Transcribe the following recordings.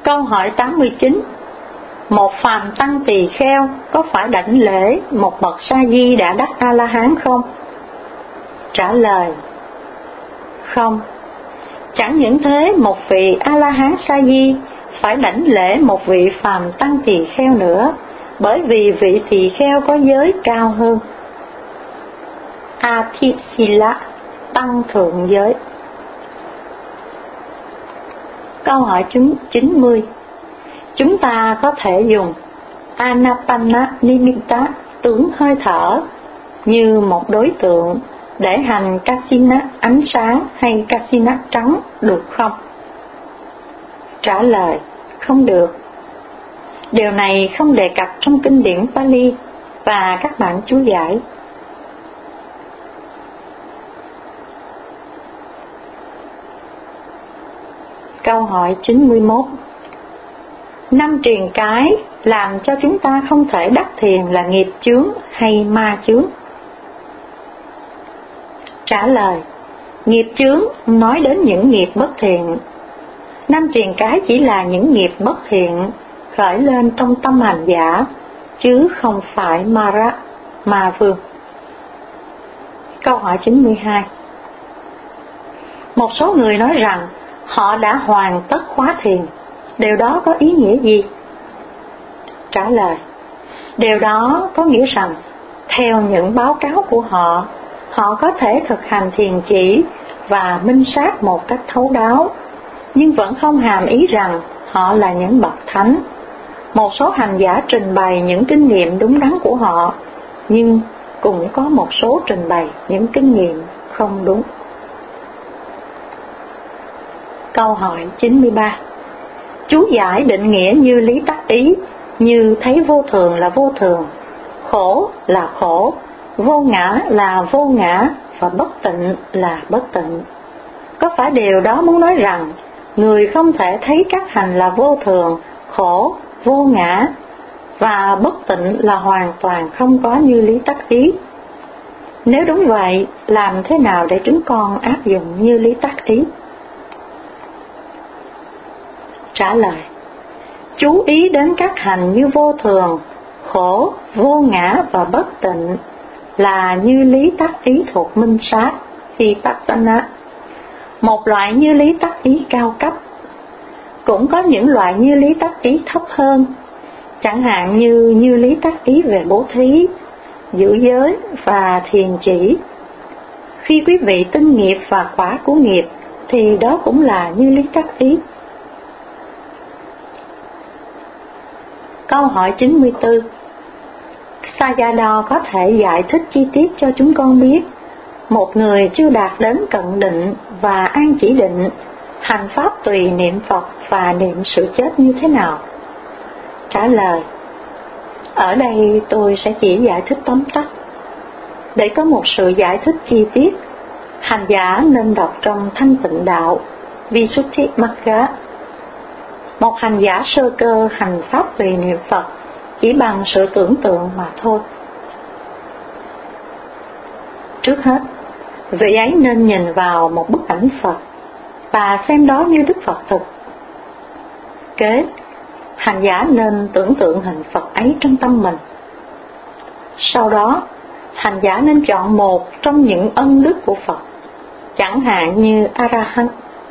Câu hỏi 89. Một phàm tăng tỳ kheo có phải đảnh lễ một bậc sa di đã đắc A-la-hán không? Trả lời: không. Chẳng những thế, một vị A-la-hán sa di phải đảnh lễ một vị phàm tăng tỳ kheo nữa, bởi vì vị tỳ kheo có giới cao hơn. A-thi-si-la, tăng thượng giới. Câu hỏi 90. Chúng ta có thể dùng Anapanna-nimitta, tướng hơi thở, như một đối tượng để hành Kasina ánh sáng hay Kasina trắng được không? Trả lời: không được. Điều này không đề cập trong kinh điển Pali và các bản chú giải. Câu hỏi 91. 5 triền cái làm cho chúng ta không thể đắc thiền là nghiệp chướng hay ma chướng? Trả lời: nghiệp chướng nói đến những nghiệp bất thiện. 5 triền cái chỉ là những nghiệp bất thiện khởi lên trong tâm hành giả, chứ không phải Mara, ma vương. Câu hỏi 92. Một số người nói rằng họ đã hoàn tất khóa thiền. Điều đó có ý nghĩa gì? Trả lời: điều đó có nghĩa rằng theo những báo cáo của họ, họ có thể thực hành thiền chỉ và minh sát một cách thấu đáo, nhưng vẫn không hàm ý rằng họ là những bậc thánh. Một số hành giả trình bày những kinh nghiệm đúng đắn của họ, nhưng cũng có một số trình bày những kinh nghiệm không đúng. Câu hỏi 93. Chú giải định nghĩa như lý tác ý, như thấy vô thường là vô thường, khổ là khổ, vô ngã là vô ngã và bất tịnh là bất tịnh. Có phải điều đó muốn nói rằng người không thể thấy các hành là vô thường, khổ, vô ngã và bất tịnh là hoàn toàn không có như lý tác ý? Nếu đúng vậy, làm thế nào để chúng con áp dụng như lý tác ý? Trả lời: chú ý đến các hành như vô thường, khổ, vô ngã và bất tịnh là như lý tác ý thuộc minh sát, Vipassana, một loại như lý tác ý cao cấp. Cũng có những loại như lý tác ý thấp hơn, chẳng hạn như lý tác ý về bố thí, giữ giới và thiền chỉ. Khi quý vị tin nghiệp và quả của nghiệp thì đó cũng là như lý tác ý. Câu hỏi 94. Sayadaw có thể giải thích chi tiết cho chúng con biết một người chưa đạt đến cận định và an chỉ định hành pháp tùy niệm Phật và niệm sự chết như thế nào? Trả lời: ở đây tôi sẽ chỉ giải thích tóm tắt. Để có một sự giải thích chi tiết, hành giả nên đọc trong Thanh Tịnh Đạo Visuddhimagga. Một hành giả sơ cơ hành pháp tùy niệm Phật chỉ bằng sự tưởng tượng mà thôi. Trước hết, vị ấy nên nhìn vào một bức ảnh Phật và xem đó như Đức Phật thực. Kế, hành giả nên tưởng tượng hình Phật ấy trong tâm mình. Sau đó, hành giả nên chọn một trong những ân đức của Phật, chẳng hạn như A-la-hán.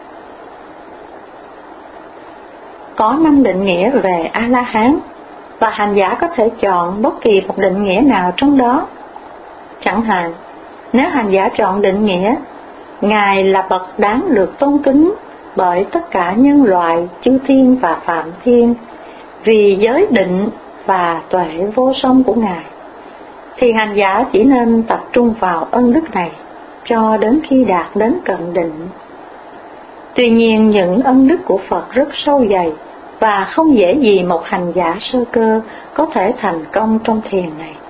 Có 5 định nghĩa về A-la-hán, và hành giả có thể chọn bất kỳ một định nghĩa nào trong đó. Chẳng hạn, nếu hành giả chọn định nghĩa Ngài là bậc đáng được tôn kính bởi tất cả nhân loại, chư thiên và phạm thiên, vì giới định và tuệ vô song của Ngài, thì hành giả chỉ nên tập trung vào ân đức này cho đến khi đạt đến cận định. Tuy nhiên, những ân đức của Phật rất sâu dày và không dễ gì một hành giả sơ cơ có thể thành công trong thiền này.